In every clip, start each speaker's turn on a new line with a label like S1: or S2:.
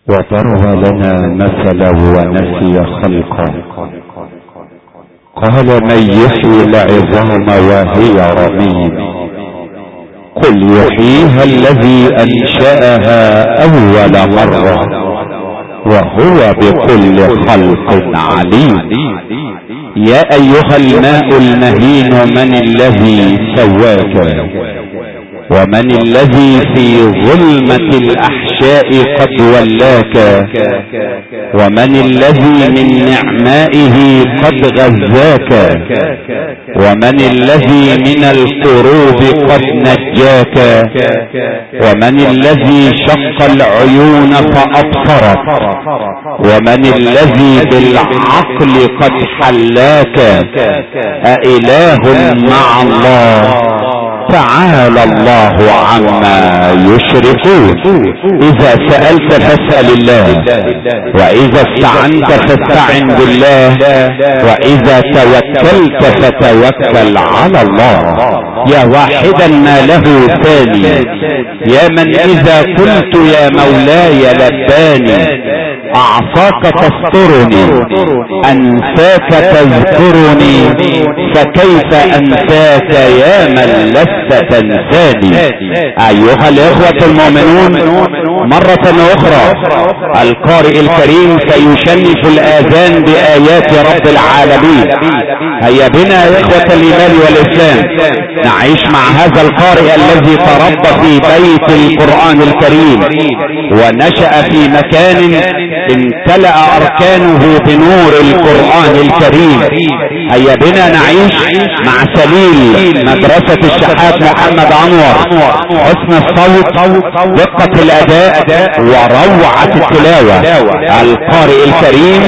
S1: وضرب لنا مثلا ونسي خلقه. قال: من يحيي العظام وهي رميم؟ قل يحييها الذي أنشأها أول مرة وهو بكل خلق عليم. يا أيها الماء المهين، من الذي سواك؟ ومن الذي في ظلمة الأحشاء قد ولاك؟ ومن الذي من نعمائه قد غذاك؟ ومن الذي من الكروب قد نجاك؟ ومن الذي شق العيون فأبصرك؟ ومن الذي بالعقل قد حلاك؟ أإله مع الله؟ تعالى الله عما يشركون. إذا سألت فاسأل الله، وإذا استعنت فاستعن بالله، وإذا توكلت فتوكل على الله. يا واحدا ما له ثاني، يا من إذا قلت يا مولاي لباني. أعصاك تسترني، أنساك تذكرني، فكيف أنساك يا من لست تنساني. أيها الإخوة المؤمنون، مرة أخرى القارئ الكريم سيشنف الآذان بآيات رب العالمين. هيا بنا يا إخوة الإيمان والإسلام نعيش مع هذا القارئ الذي تربى في بيت القرآن الكريم ونشأ في مكان امتلأ أركانه بنور القرآن الكريم. هيا بنا نعيش مع سليل مدرسة الشحات محمد أنور، حسن الصوت، دقة الأداء، وروعة التلاوة. القارئ الكريم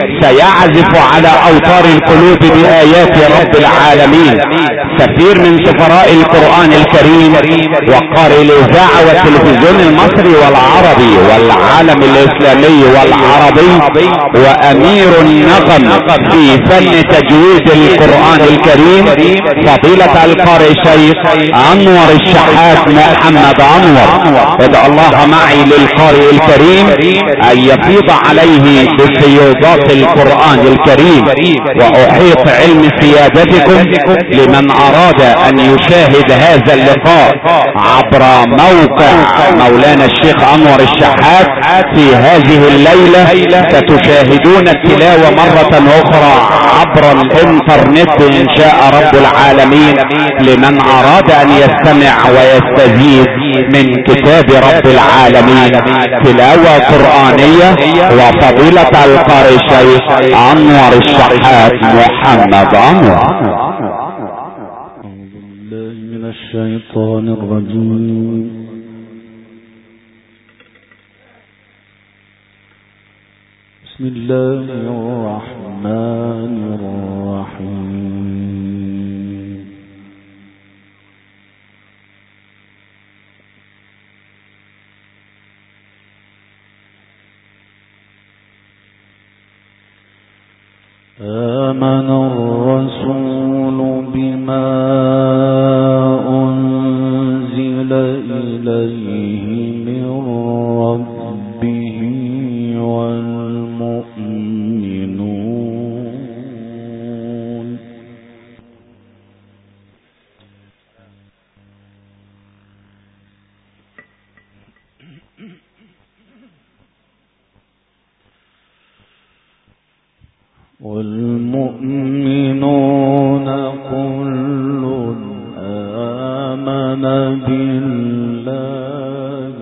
S1: سيعزف على أوتار القلوب بآيات رب العالمين. سفير من سفراء القرآن الكريم، وقارئ الإذاعة والتلفزيون المصري والعربي والعالم الإسلامي والعربي، وأمير النغم في فن تجويد القرآن الكريم، فضيلة القارئ الشيخ أنور الشحات محمد أنور. ادعو الله معي للقارئ الكريم أن يفيض عليه بفيوضات القرآن الكريم. وأحيط علم سيادتكم لمن أراد أن يشاهد هذا اللقاء عبر موقع مولانا الشيخ أنور الشحات في هذه الليلة، ستشاهدون التلاوة مرة أخرى عبر الإنترنت إن شاء رب العالمين، لمن أراد أن يستمع ويستزيد من كتاب رب العالمين تلاوة قرآنية. وفضيلة القارئ الشيخ أنور الشحات محمد أنور.
S2: من الشيطان الرجيم. بسم الله الرحمن الرحيم. آمن الرسول بما أنزل إليه من ربه والمؤمنون كل آمن بالله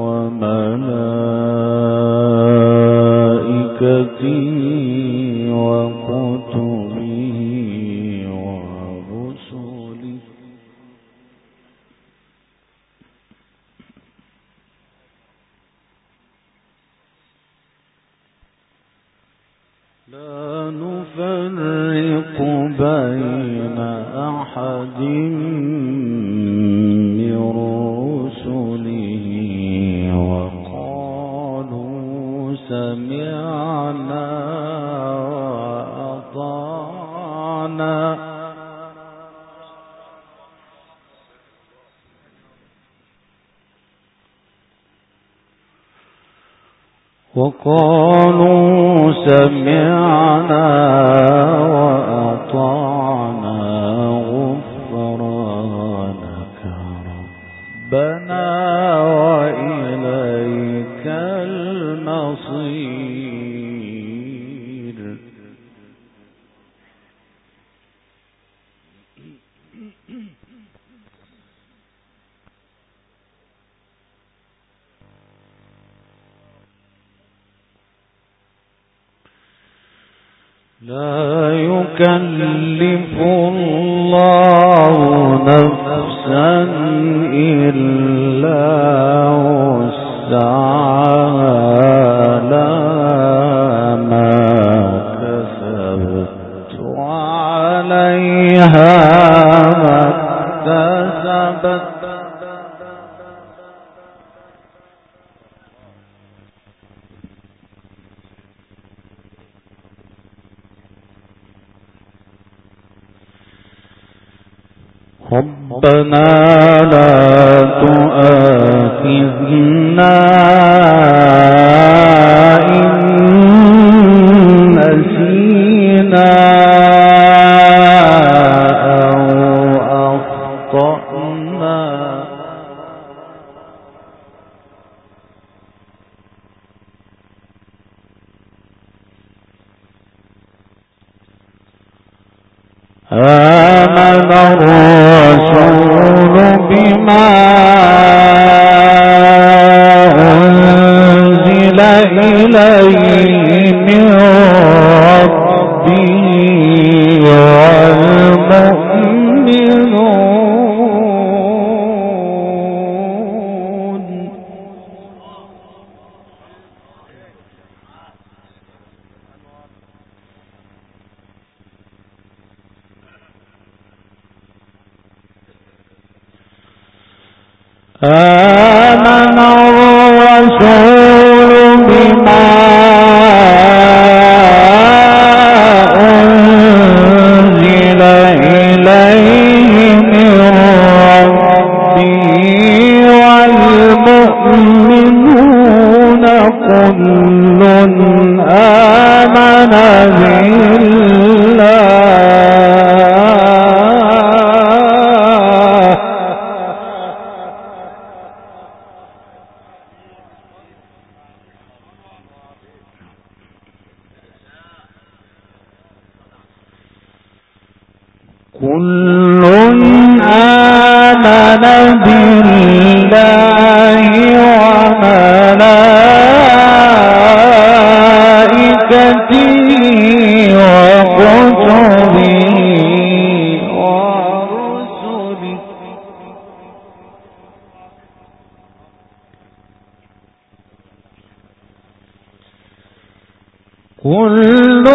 S2: وملائكته وكتبه ورسله لا نفرق بين أحد من رسله وقالوا سمعنا وأطعنا وقالوا سمعنا وأطعنا غفرانك ربنا وإليك المصير. لا يكلف الله نفسا إلا وسعها لها ما كسبت وعليها ما اكتسبت ربنا لا تؤاخذنا إن نسينا أو أخطأنا آمن الرسول بما أنزل إليه من ربه والمؤمنون آمن الرسول بما أنزل إليه من ربه والمؤمنون كل آمن بالله كل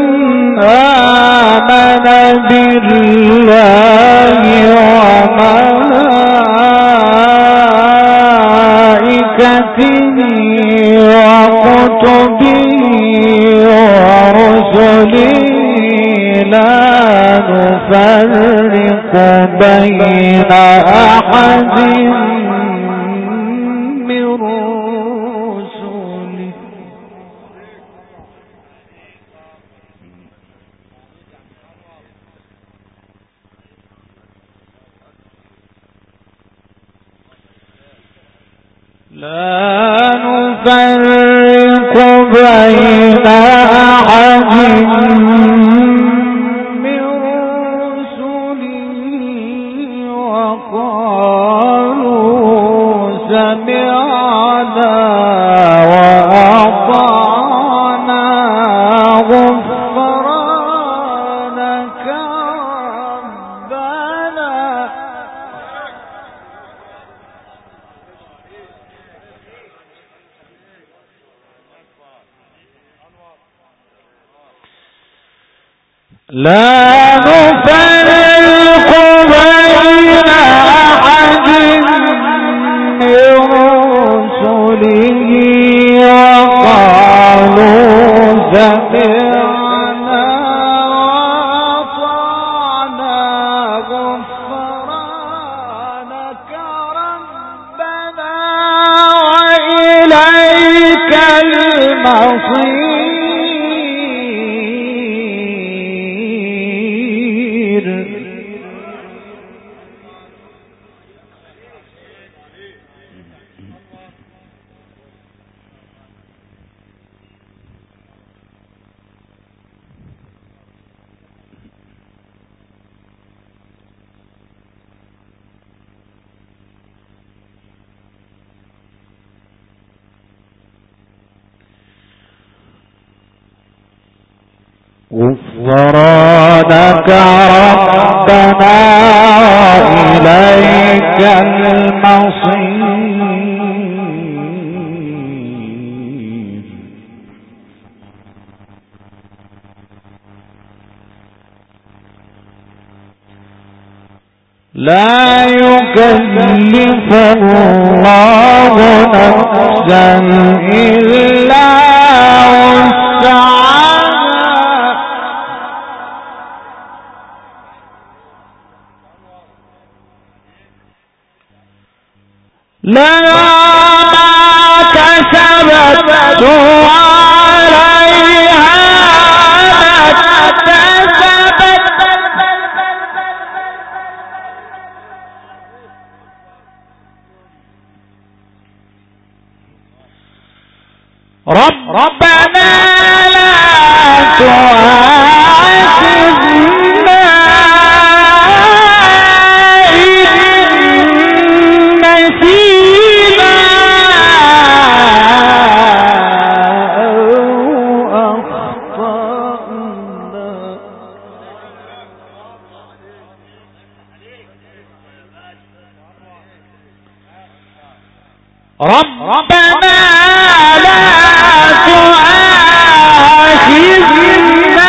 S2: آمن بالله وملائكته وكتبه ورسله لا نفرق بين أحد من رسله لا نفرق بين أحد من رسله وقالوا سمعنا وأطعنا غفرانك ربنا لا نفرق بين أحد من رسله وقالوا سمعنا وأطعنا غفرانك ربنا وإليك المصير. غفرانك ربنا وإليك المصير. لا يكلف الله نفسا إلا وسعها. لا كسبت وعليها ما اكتسبت. ربنا لا تؤاخذنا ربنا لا تؤاخذنا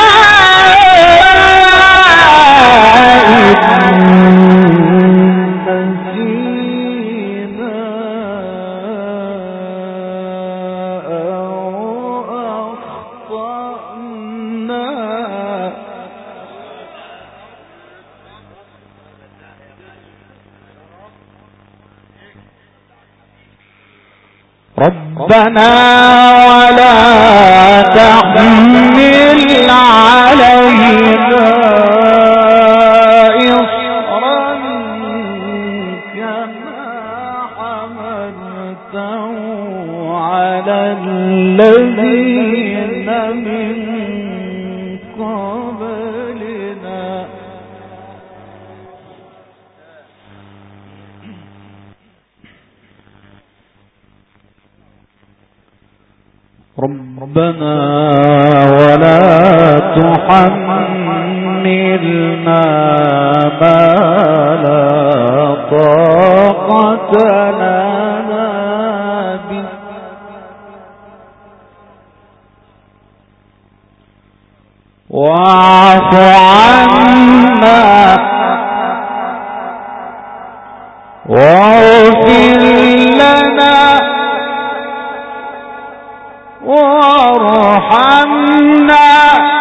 S2: ربنا ولا تحمل علينا إصرا كما حملته على الذين من قبلنا. ربنا ولا تحملنا ما لا طاقة لنا به واعف عنا واغفر لنا وارحمنا.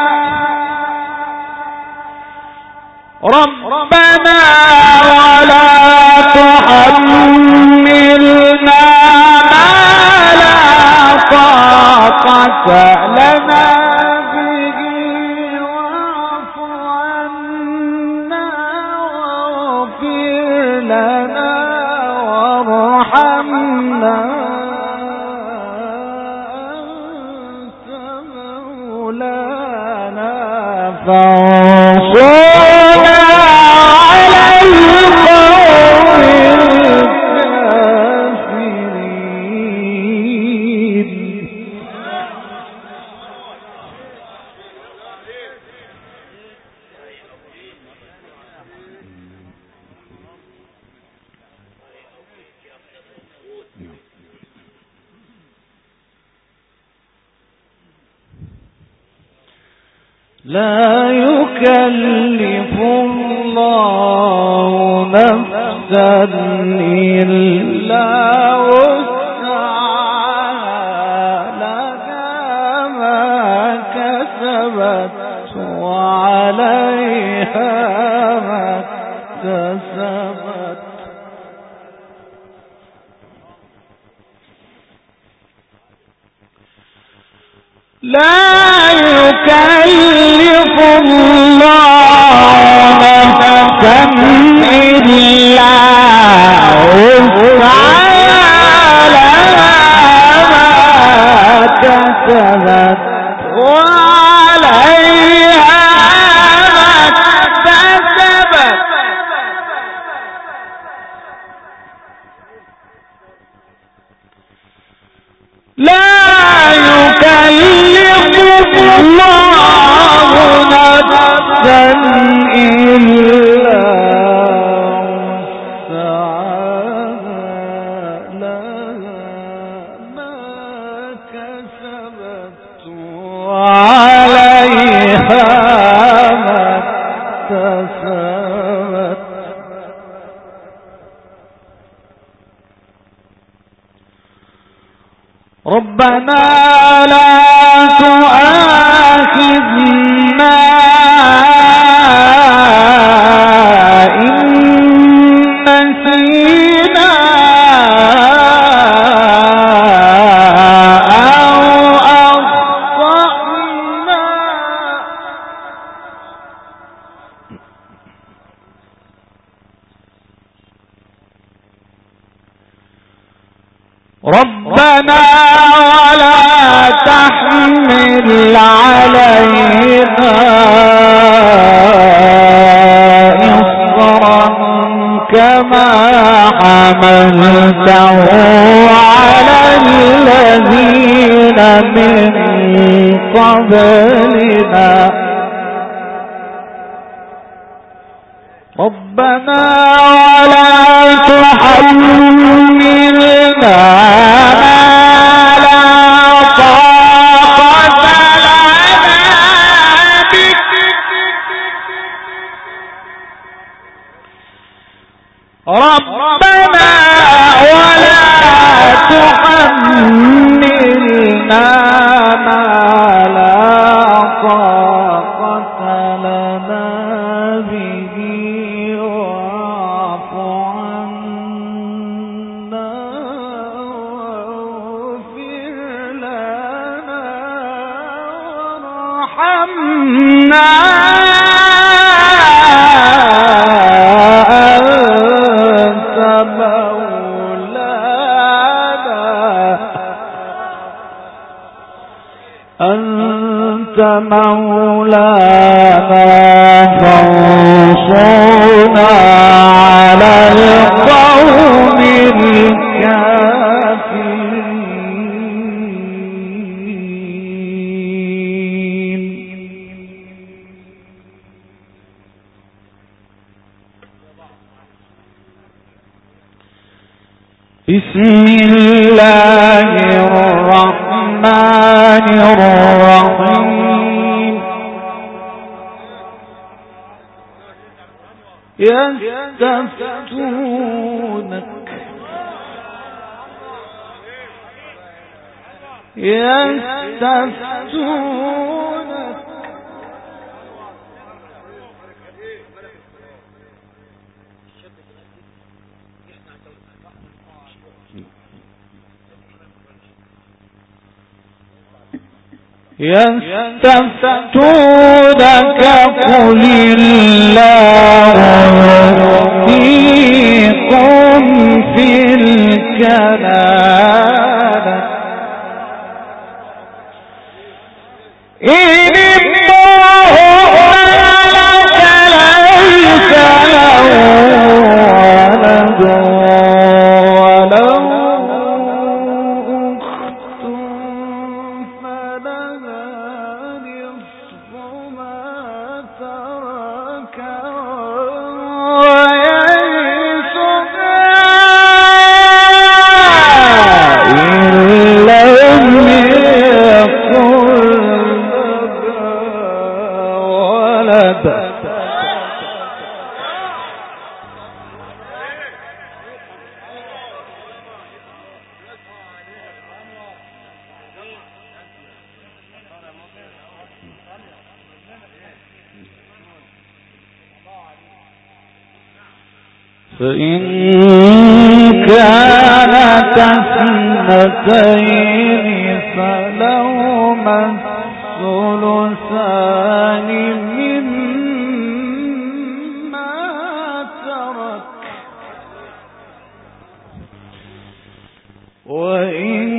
S2: ربنا ولا تحملنا ما لا طاقة لنا به واعف عنا واغفر لنا وارحمنا فانصرنا على القوم الكافرين. لا يكلف الله نفسا إلا وسعها لها ما كسبت وعليها ما اكتسبت. لا يكلف الله نفسا إلا وسعها لها ما كسبت وعليها ما اكتسبت. لا يكلف الله نفسا إلا وسعها لها ما كسبت وعليها ما اكتسبت. ربنا لا تؤاخذنا إن نسينا أو أخطأنا. ربنا ولا تحمل علينا إصرا كما حملته على الذين من قبلنا. ربنا ولا تحملنا ما لا طاقة لنا به. ربنا ولا تحملنا ما لا طاقة لنا به واعف عنا واغفر لنا وارحمنا أنت مولانا فانصرنا على القوم الكافرين. بسم الله الرحمن الرحيم. يستفتونك يستفتونك قل الله يفتيكم في الكلالة إن امرؤ ليس له ولد فإن كانت اثنتين فلهما الثلثان مما ترك وإن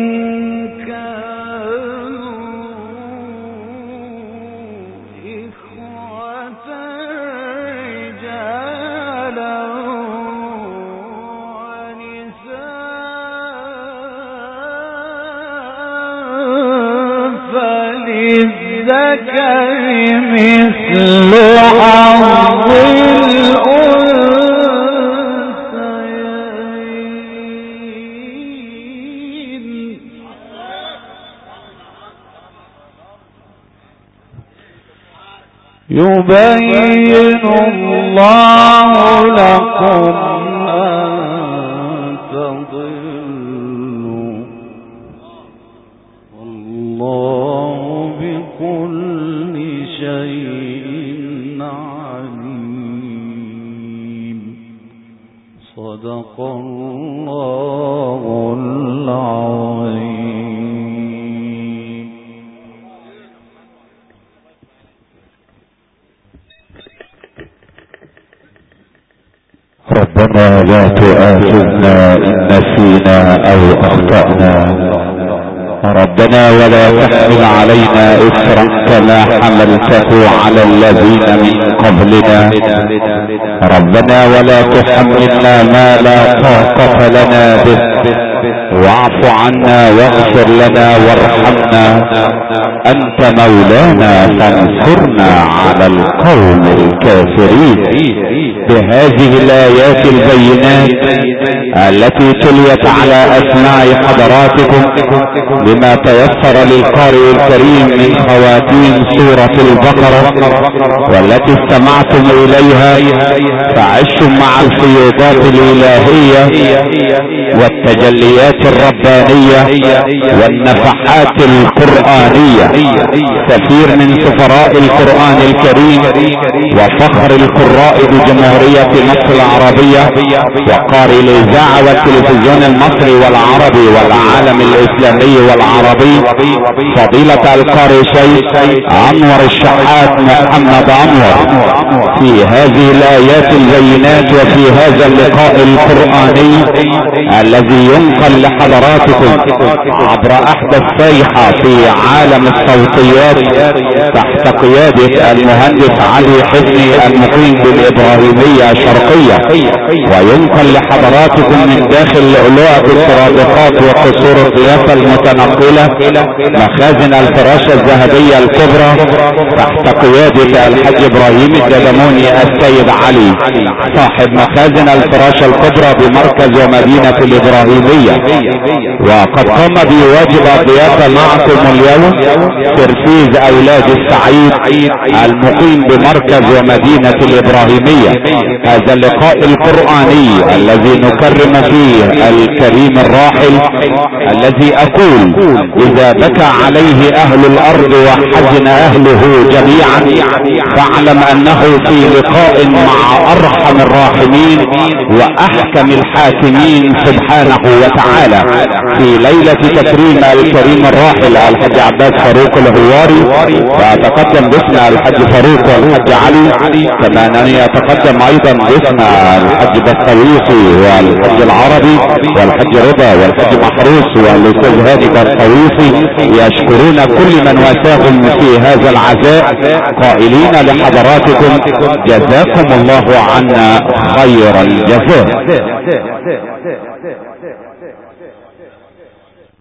S2: مثل حظ الأنثيين يبين الله لكم أن تضلوا والله بكل شيء عليم صدق الله العظيم.
S1: ربنا لا تؤاخذنا إن نسينا أو أخطأنا ربنا ولا تحمل علينا إصرا كما حملته على الذين من قبلنا ربنا ولا تحملنا ما لا طاقة لنا به واعف عنا واغفر لنا وارحمنا أنت مولانا فانصرنا على القوم الكافرين. بهذه الآيات البينات التي تليت على أسماع حضراتكم لما تيسر للقارئ الكريم من خواتيم سورة البقرة والتي استمعتم إليها فعشتم مع الفيوضات الإلهية والتجليات الربانية والنفحات القرآنية. كثير من سفراء القرآن الكريم وفخر القراء بجمهورية مصر العربية وقارئ الإذاعة والتلفزيون المصري والعربي والعالم الإسلامي والعربي فضيلة القارئ شيخ أنور الشحات محمد أنور في هذه الآيات البينات وفي هذا اللقاء القرآني الذي ينقل لحضراتكم عبر أحدث صيحة في عالم الصوتيات تحت قيادة المهندس علي حسني المقيم بالإبراهيمية الشرقية وينقل لحضراتكم من داخل لؤلؤة السرادقات وقصور الضيافة المتنقلة مخازن الفراشة الذهبية الكبرى تحت قيادة الحاج إبراهيم الددموني السيد علي صاحب مخازن الفراشة الكبرى بمركز ومدينة الإبراهيمية. وقد قام بواجب الضيافة معكم اليوم ترفيز أولاد السعيد المقيم بمركز ومدينة الإبراهيمية. هذا اللقاء القرآني الذي نكرم فيه الكريم الراحل الذي أقول إذا بكى عليه أهل الأرض وحزن أهله جميعا فاعلم أنه في لقاء مع أرحم الراحمين وأحكم الحاكمين سبحانه وتعالى في ليلة تكريم الكريم الراحل الحاج عباس فاروق الهواري. وأتقدم باسم الحاج فاروق والحاج علي كما أنني أتقدم أيضا باسم الحاج بسطويسي والحاج العربي والحاج رضا والحاج محروس والأستاذ هادي بسطويسي يشكرون كل من واساهم في هذا العزاء قائلين لحضراتكم جزاكم الله عنا خير الجزاء.